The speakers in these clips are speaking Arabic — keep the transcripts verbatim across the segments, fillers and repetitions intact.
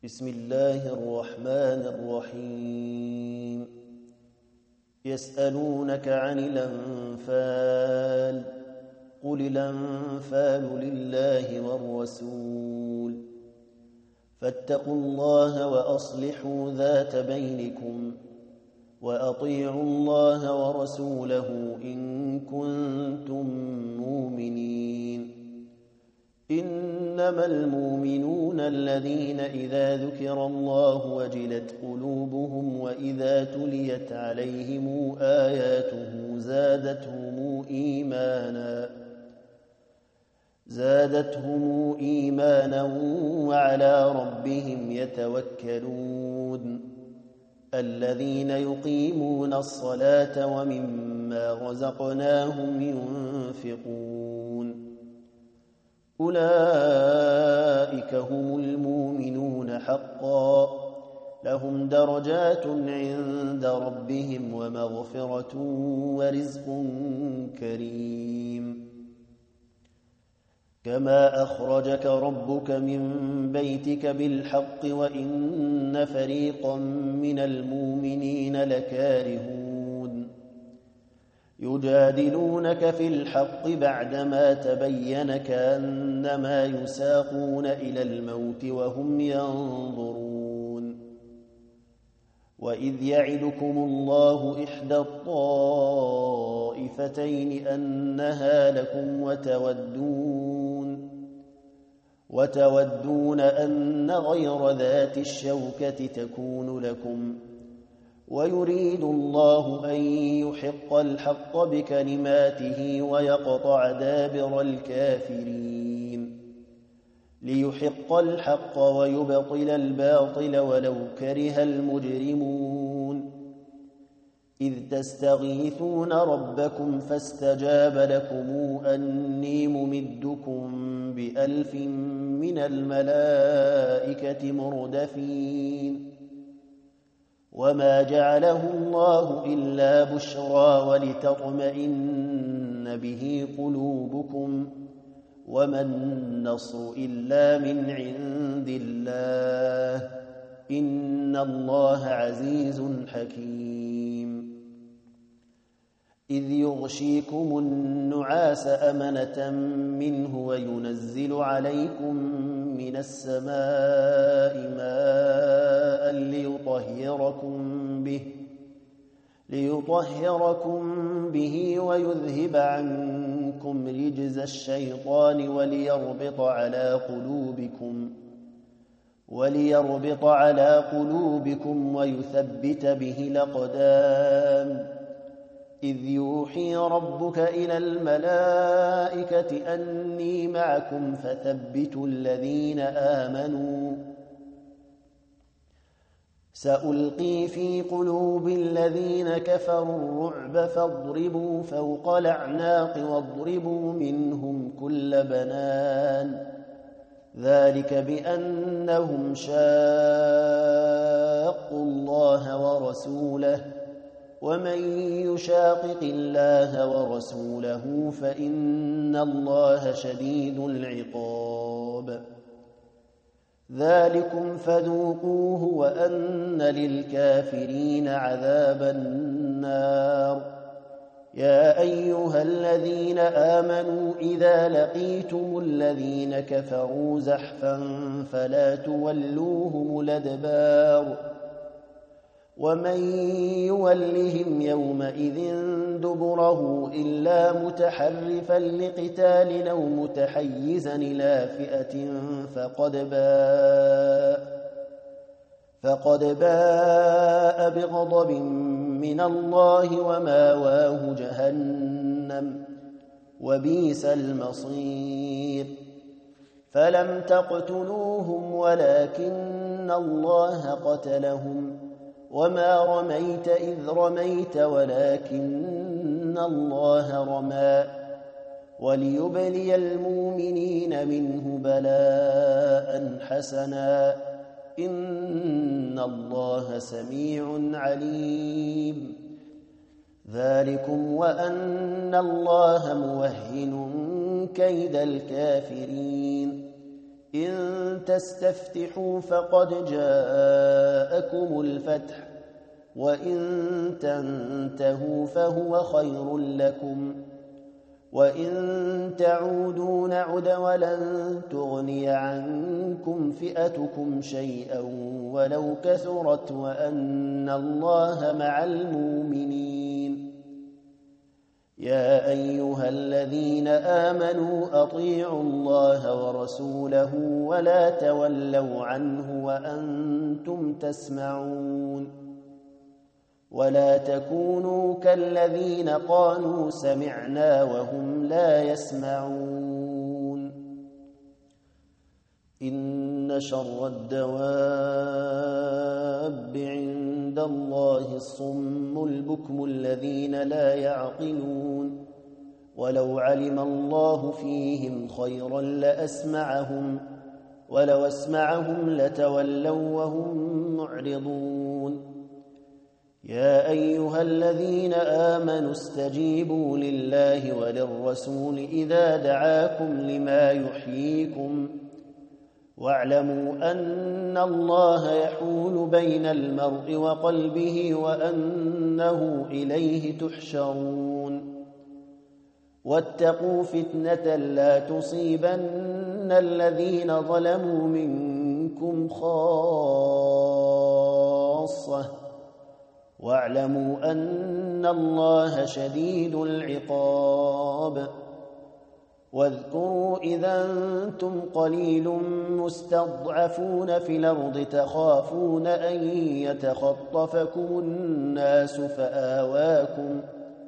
بسم الله الرحمن الرحيم يسألونك عن الأنفال قل الأنفال لله والرسول فاتقوا الله وأصلحوا ذات بينكم وأطيعوا الله ورسوله إن كنتم مؤمنين إنما المؤمنون الذين إذا ذكر الله وجلت قلوبهم وإذا تليت عليهم آياته زادتهم إيمانا زادتهم إيمانا وعلى ربهم يتوكلون الذين يقيمون الصلاة ومما رزقناهم ينفقون أولئك هم المؤمنون حقا لهم درجات عند ربهم ومغفرة ورزق كريم كما أخرجك ربك من بيتك بالحق وإن فريقا من المؤمنين لكارهون يجادلونك في الحق بعدما تبين كأنما يساقون إلى الموت وهم ينظرون وإذ يعدكم الله إحدى الطائفتين أنها لكم وتودون وتودون أن غير ذات الشوكة تكون لكم ويريد الله أن يحق الحق بكلماته ويقطع دابر الكافرين ليحق الحق ويبطل الباطل ولو كره المجرمون إذ تستغيثون ربكم فاستجاب لكم أني ممدكم بألف من الملائكة مردفين وما جعله الله إلا بشرى ولتطمئن به قلوبكم وما النصر إلا من عند الله إن الله عزيز حكيم إذ يغشيكم النعاس أمنة منه وينزل عليكم من السماء ماء ليطهركم به ليطهركم به ويذهب عنكم رجز الشيطان وليربط على قلوبكم وليربط على قلوبكم ويثبت به الأقدام إذ يوحي ربك إلى الملائكة أني معكم فثبتوا الذين آمنوا سألقي في قلوب الذين كفروا الرعب فاضربوا فوق الأعناق واضربوا منهم كل بنان ذلك بأنهم شاقوا الله ورسوله ومن يشاقق الله ورسوله فإن الله شديد العقاب ذلكم فذوقوه وأن للكافرين عذاب النار يا أيها الذين آمنوا إذا لقيتم الذين كفروا زحفا فلا تولوهم الأدبار ومن يولهم يومئذ دبره إلا متحرفا لقتال أو متحيزا إلى فئة فقد باء فقد باء بغضب من الله وماواه جهنم وبئس المصير فلم تقتلوهم ولكن الله قتلهم وما رميت إذ رميت ولكن الله رمى وليبلي المؤمنين منه بلاء حسنا إن الله سميع عليم ذلكم وأن الله موهن كيد الكافرين إن تستفتحوا فقد جاءكم الفتح وإن تنتهوا فهو خير لكم وإن تعودوا نعد ولن تغني عنكم فئتكم شيئا ولو كثرت وأن الله مع المؤمنين. يا أيها الذين آمنوا أطيعوا الله ورسوله ولا تولوا عنه وأنتم تسمعون ولا تكونوا كالذين قالوا سمعنا وهم لا يسمعون. إن شر الدواب عند الله الصم البكم الذين لا يعقلون ولو علم الله فيهم خيرا لأسمعهم ولو أسمعهم لتولوا وهم معرضون. يا أيها الذين آمنوا استجيبوا لله وللرسول إذا دعاكم لما يحييكم واعلموا أن الله يحول بين المرء وقلبه وأنه إليه تحشرون. واتقوا فتنة لا تصيبن الذين ظلموا منكم خاصة واعلموا أن الله شديد العقاب. واذكروا إذا أنتم قليل مستضعفون في الأرض تخافون أن يتخطفكم الناس فآواكم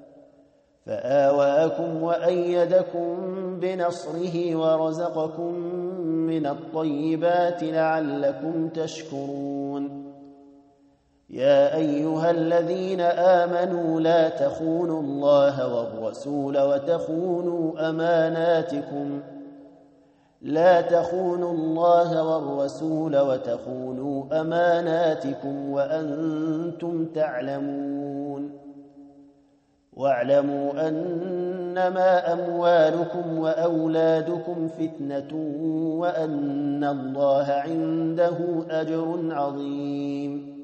فآواكم وأيدكم بنصره ورزقكم من الطيبات لعلكم تشكرون. يا أيها الذين آمنوا لا تخونوا الله والرسول وتخونوا أماناتكم لا تخونوا الله والرسول وتخونوا أماناتكم وأنتم تعلمون. واعلموا أنما أموالكم وأولادكم فتنة وأن الله عنده أجر عظيم.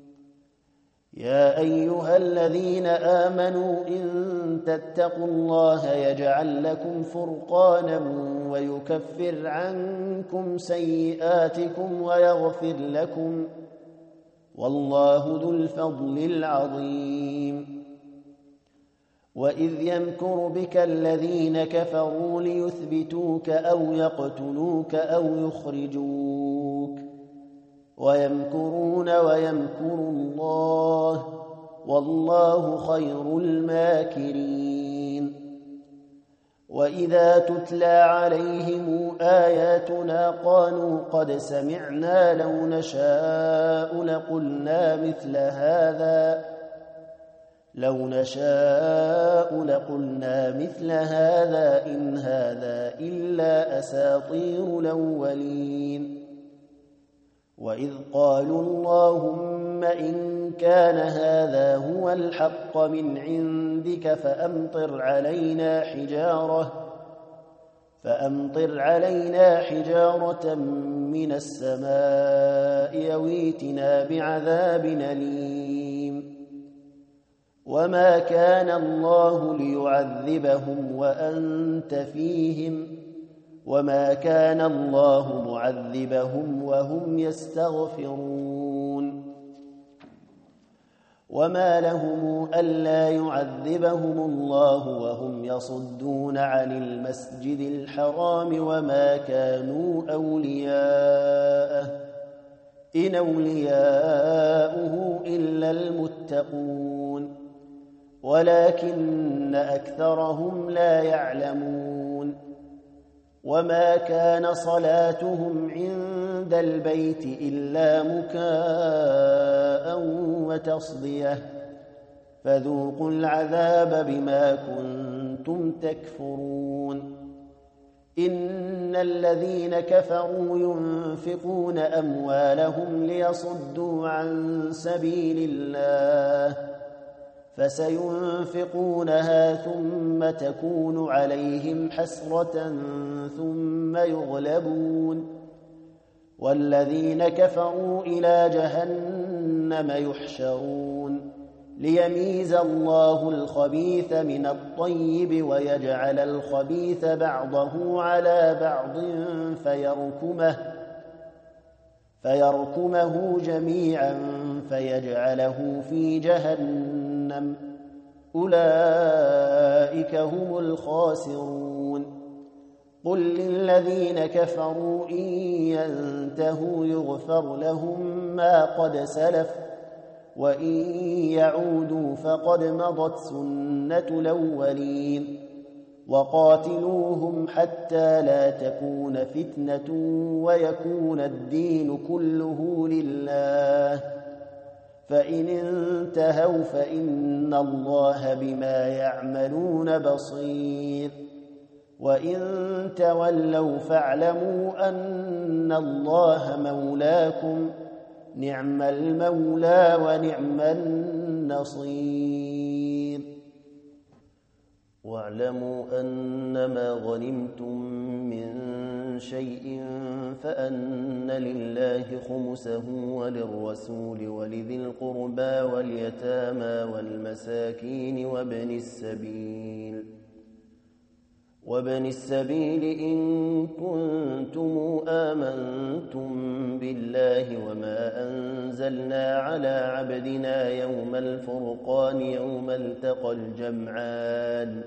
يا أيها الذين آمنوا إن تتقوا الله يجعل لكم فرقانا ويكفر عنكم سيئاتكم ويغفر لكم والله ذو الفضل العظيم. وإذ يمكر بك الذين كفروا ليثبتوك أو يقتلوك أو يخرجوك ويمكرون ويمكر الله والله خير الماكرين. وإذا تتلى عليهم آياتنا قالوا قد سمعنا لو نشاء لقلنا مثل هذا لو نشاء لقلنا مثل هذا إن هذا إلا أساطير الأولين. وإذ قالوا اللهم إن كان هذا هو الحق من عندك فأمطر علينا حجارة فأمطر علينا حجارة من السماء أو ائتنا بعذاب أليم. وما كان الله ليعذبهم وأنت فيهم وما كان الله معذبهم وهم يستغفرون. وما لهم ألا يعذبهم الله وهم يصدون عن المسجد الحرام وما كانوا أولياءه إن أولياؤه إلا المتقون ولكن أكثرهم لا يعلمون. وما كان صلاتهم عند البيت إلا مكاء وتصدية فذوقوا العذاب بما كنتم تكفرون. إن الذين كفروا ينفقون أموالهم ليصدوا عن سبيل الله فسينفقونها ثم تكون عليهم حسرة ثم يغلبون والذين كفروا إلى جهنم يحشرون ليميز الله الخبيث من الطيب ويجعل الخبيث بعضه على بعض فيركمه فيركمه جميعا فيجعله في جهنم أولئك هم الخاسرون قل للذين كفروا إن ينتهوا يغفر لهم ما قد سلف وإن يعودوا فقد مضت سنة الأولين وقاتلوهم حتى لا تكون فتنة ويكون الدين كله لله فإن انتهوا فإن الله بما يعملون بصير وإن تولوا فاعلموا أن الله مولاكم نعم المولى ونعم النصير واعلموا أنما غنمتم من شيء فأن لله خمسه وللرسول ولذي القربى واليتامى والمساكين وابن السبيل وابن السبيل إن كنتم آمنتم بالله وما أنزلنا على عبدنا يوم الفرقان يوم التقى الجمعان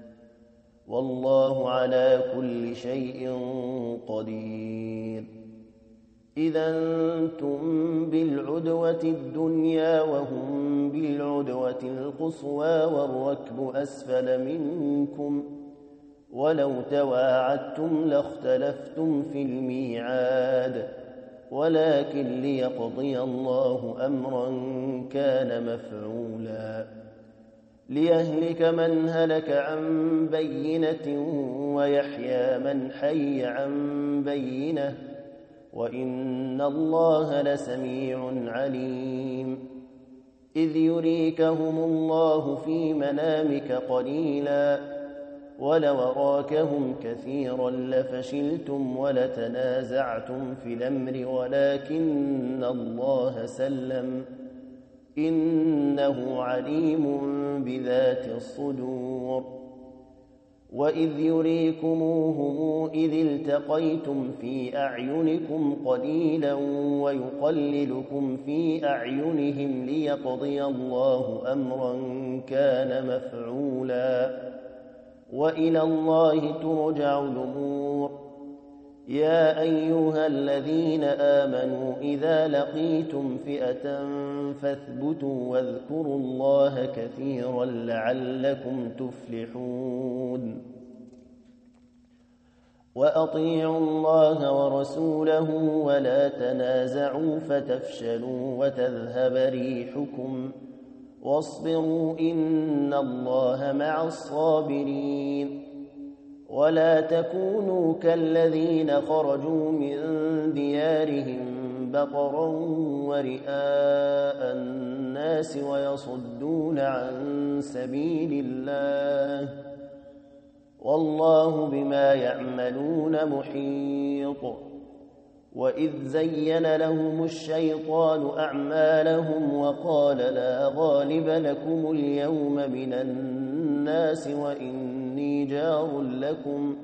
والله على كل شيء قدير إذا أنتم بالعدوة الدنيا وهم بالعدوة القصوى والركب أسفل منكم ولو تواعدتم لاختلفتم في الميعاد ولكن ليقضي الله أمرا كان مفعولا ليهلك من هلك عن بينة ويحيى من حي عن بينة وإن الله لسميع عليم إذ يريكهم الله في منامك قليلا ولو أراكهم كثيرا لفشلتم ولتنازعتم في الأمر ولكن الله سلم إنه عليم بذات الصدور وإذ يريكموهم إذ التقيتم في أعينكم قليلا ويقللكم في أعينهم ليقضي الله أمرا كان مفعولا وإلى الله ترجع الأمور يا أيها الذين آمنوا إذا لقيتم فئة فاثبتوا واذكروا الله كثيرا لعلكم تفلحون وأطيعوا الله ورسوله ولا تنازعوا فتفشلوا وتذهب ريحكم واصبروا إن الله مع الصابرين ولا تكونوا كالذين خرجوا من ديارهم بطرا ورئاء الناس ويصدون عن سبيل الله والله بما يعملون محيط وإذ زين لهم الشيطان أعمالهم وقال لا غالب لكم اليوم من الناس وإني جار لكم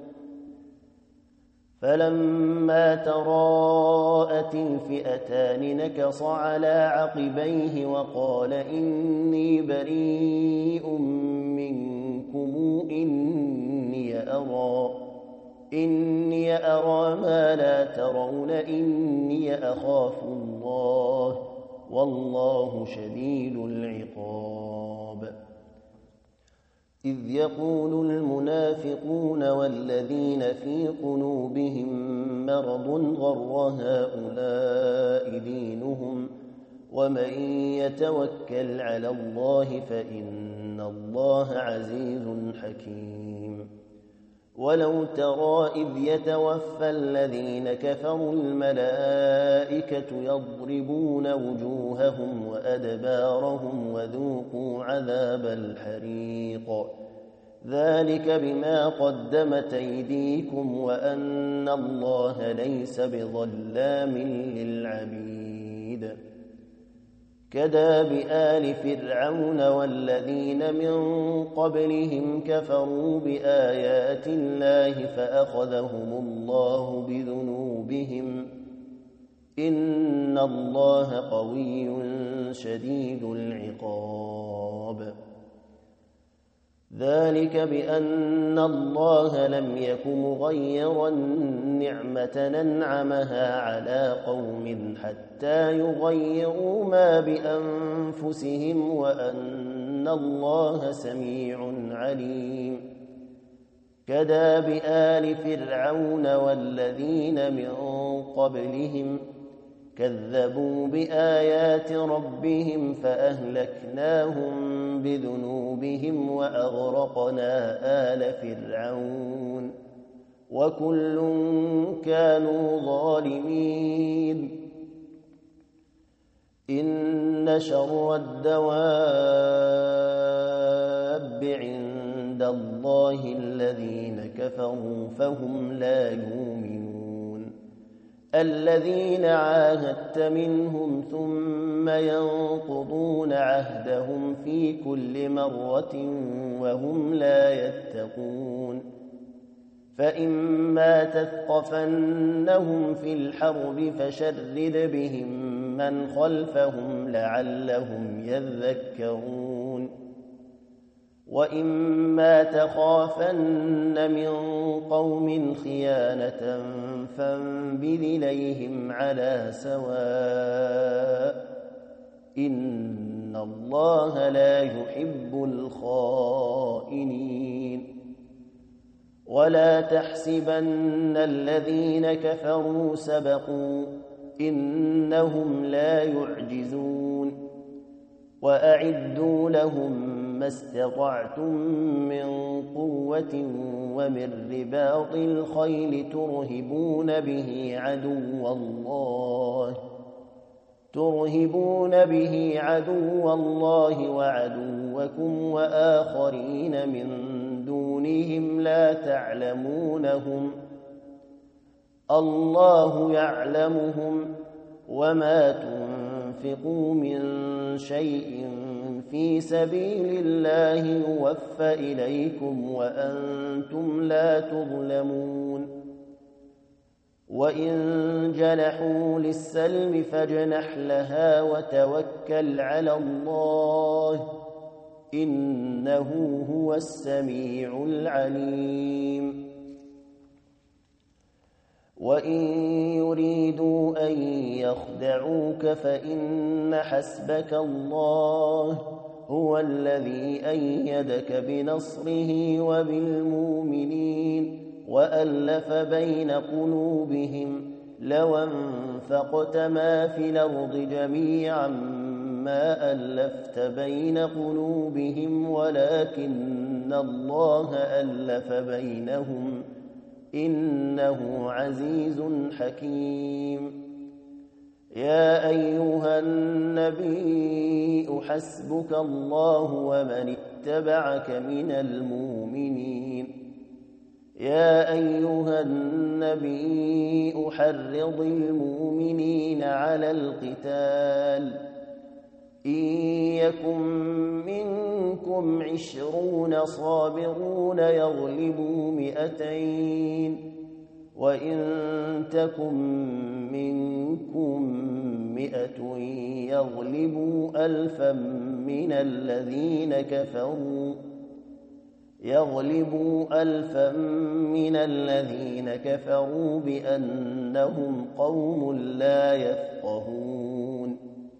فلما تراءت الفئتان نكص على عقبيه وقال إني بريء منكم إني أرى إني أرى ما لا ترون إني أخاف الله والله شديد العقاب إذ يقول المنافقون والذين في قلوبهم مرض غر هؤلاء دينهم ومن يتوكل على الله فإن الله عزيز حكيم ولو ترى إذ يتوفى الذين كفروا الملائكة يضربون وجوههم وأدبارهم وذوقوا عذاب الحريق ذلك بما قدمت أيديكم وأن الله ليس بظلام للعبيد كداب آل فرعون والذين من قبلهم كفروا بآيات الله فأخذهم الله بذنوبهم إن الله قوي شديد العقاب ذلك بأن الله لم يك مغيرا نعمة أنعمها على قوم حتى يغيروا ما بأنفسهم وأن الله سميع عليم كداب آل فرعون والذين من قبلهم كذبوا بآيات ربهم فأهلكناهم بذنوبهم وأغرقنا آل فرعون وكل كانوا ظالمين إن شر الدواب عند الله الذين كفروا فهم لا يؤمنون الذين عاهدت منهم ثم ينقضون عهدهم في كل مرة وهم لا يتقون فإما تثقفنهم في الحرب فشرد بهم من خلفهم لعلهم يذكرون وإما تخافن من قوم خيانة فانبذ إليهم على سواء إن الله لا يحب الخائنين ولا تحسبن الذين كفروا سبقوا إنهم لا يعجزون وأعدوا لهم ما استطعتم من قوة ومن رباط الخيل ترهبون به عدو الله ترهبون به عدو الله وعدوكم وآخرين من دونهم لا تعلمونهم الله يعلمهم وما تنفقوا من شيء في سبيل الله يوفى إليكم وأنتم لا تظلمون وإن جنحوا للسلم فاجنح لها وتوكل على الله إنه هو السميع العليم وإن يريدوا أن يخدعوك فإن حسبك الله هو الذي أيدك بنصره وبالمؤمنين وألف بين قلوبهم لو انفقت ما في الأرض جميعا ما ألفت بين قلوبهم ولكن الله ألف بينهم إنه عزيز حكيم يا أيها النبي حسبك الله ومن اتبعك من المؤمنين يا أيها النبي حرض المؤمنين على القتال إن يكن منكم عشرون صابرون يغلبوا مئتين وإن تكن منكم مئة يغلبوا ألفا من الذين كفروا يغلبوا ألفا من الذين كفروا بأنهم قوم لا يفقهون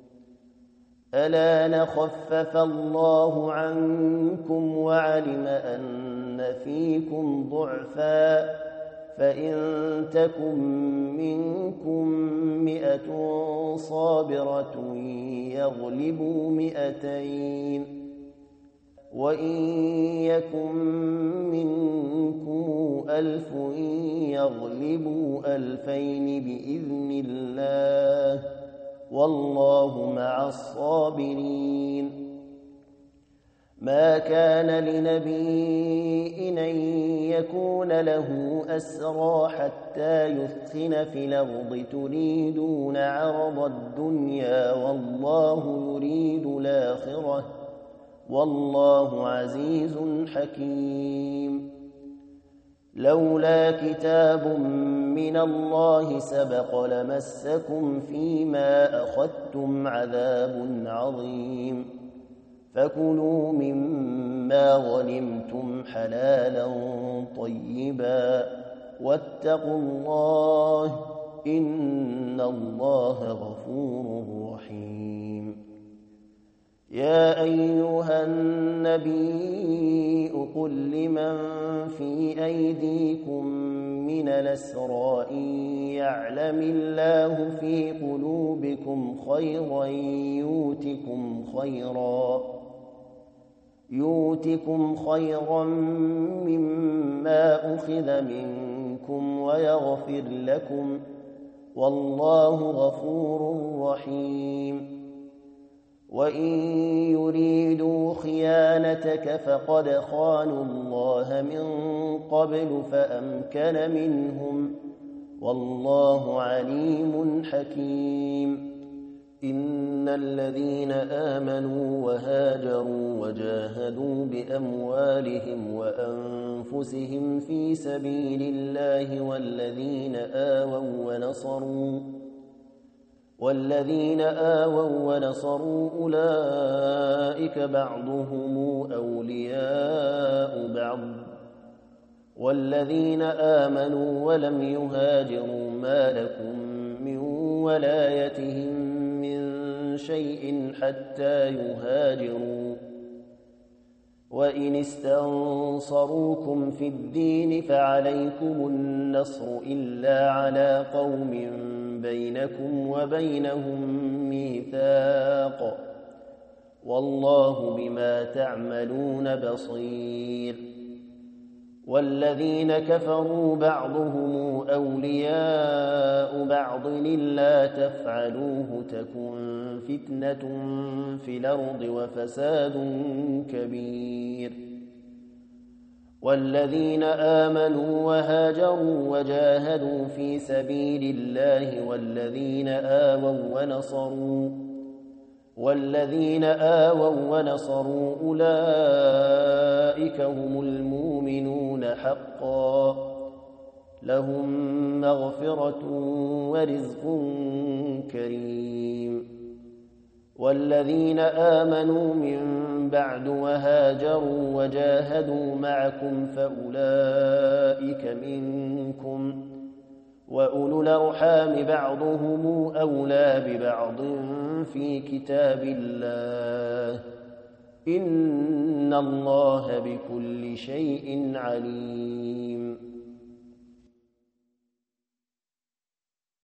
ألا نخفف الله عنكم وعلم أن فيكم ضعفا فإن تكن منكم مئة صابرة يغلبوا مئتين وإن يكن منكم ألف يغلبوا ألفين بإذن الله والله مع الصابرين ما كان لنبي أن يكون له أسرى حتى يثخن في الأرض تريدون عرض الدنيا والله يريد الآخرة والله عزيز حكيم. لولا كتاب من الله سبق لمسكم فيما أخذتم عذاب عظيم، فكلوا مما غنمتم حلالا طيبا واتقوا الله إن الله غفور رحيم. يا أيها النبي قل لمن في أيديكم من الأسرى إن يعلم الله في قلوبكم خيرا يؤتكم خيرا يؤتكم خيرا مما أخذ منكم ويغفر لكم والله غفور رحيم. وإن يريدوا خيانتك فقد خانوا الله من قبل فأمكن منهم والله عليم حكيم. إن الذين آمنوا وهاجروا وجاهدوا بأموالهم وأنفسهم في سبيل الله والذين آووا ونصروا والذين آووا ونصروا أولئك بعضهم أولياء بعض والذين آمنوا ولم يهاجروا ما لكم من ولايتهم من شيء حتى يهاجروا وإن استنصروكم في الدين فعليكم النصر إلا على قوم بينكم وبينهم ميثاق والله بما تعملون بصير. والذين كفروا بعضهم أولياء بعض إلا تفعلوه تكن فتنة في الأرض وفساد كبير. والذين آمنوا وهاجروا وجاهدوا في سبيل الله والذين آووا ونصروا والذين آووا ونصروا أولئك هم المؤمنون حقا لهم مغفرة ورزق كريم. والذين آمنوا من بعد وهاجروا وجاهدوا معكم فأولئك منكم وأولو الأرحام بعضهم أولى ببعض في كتاب الله إن الله بكل شيء عليم.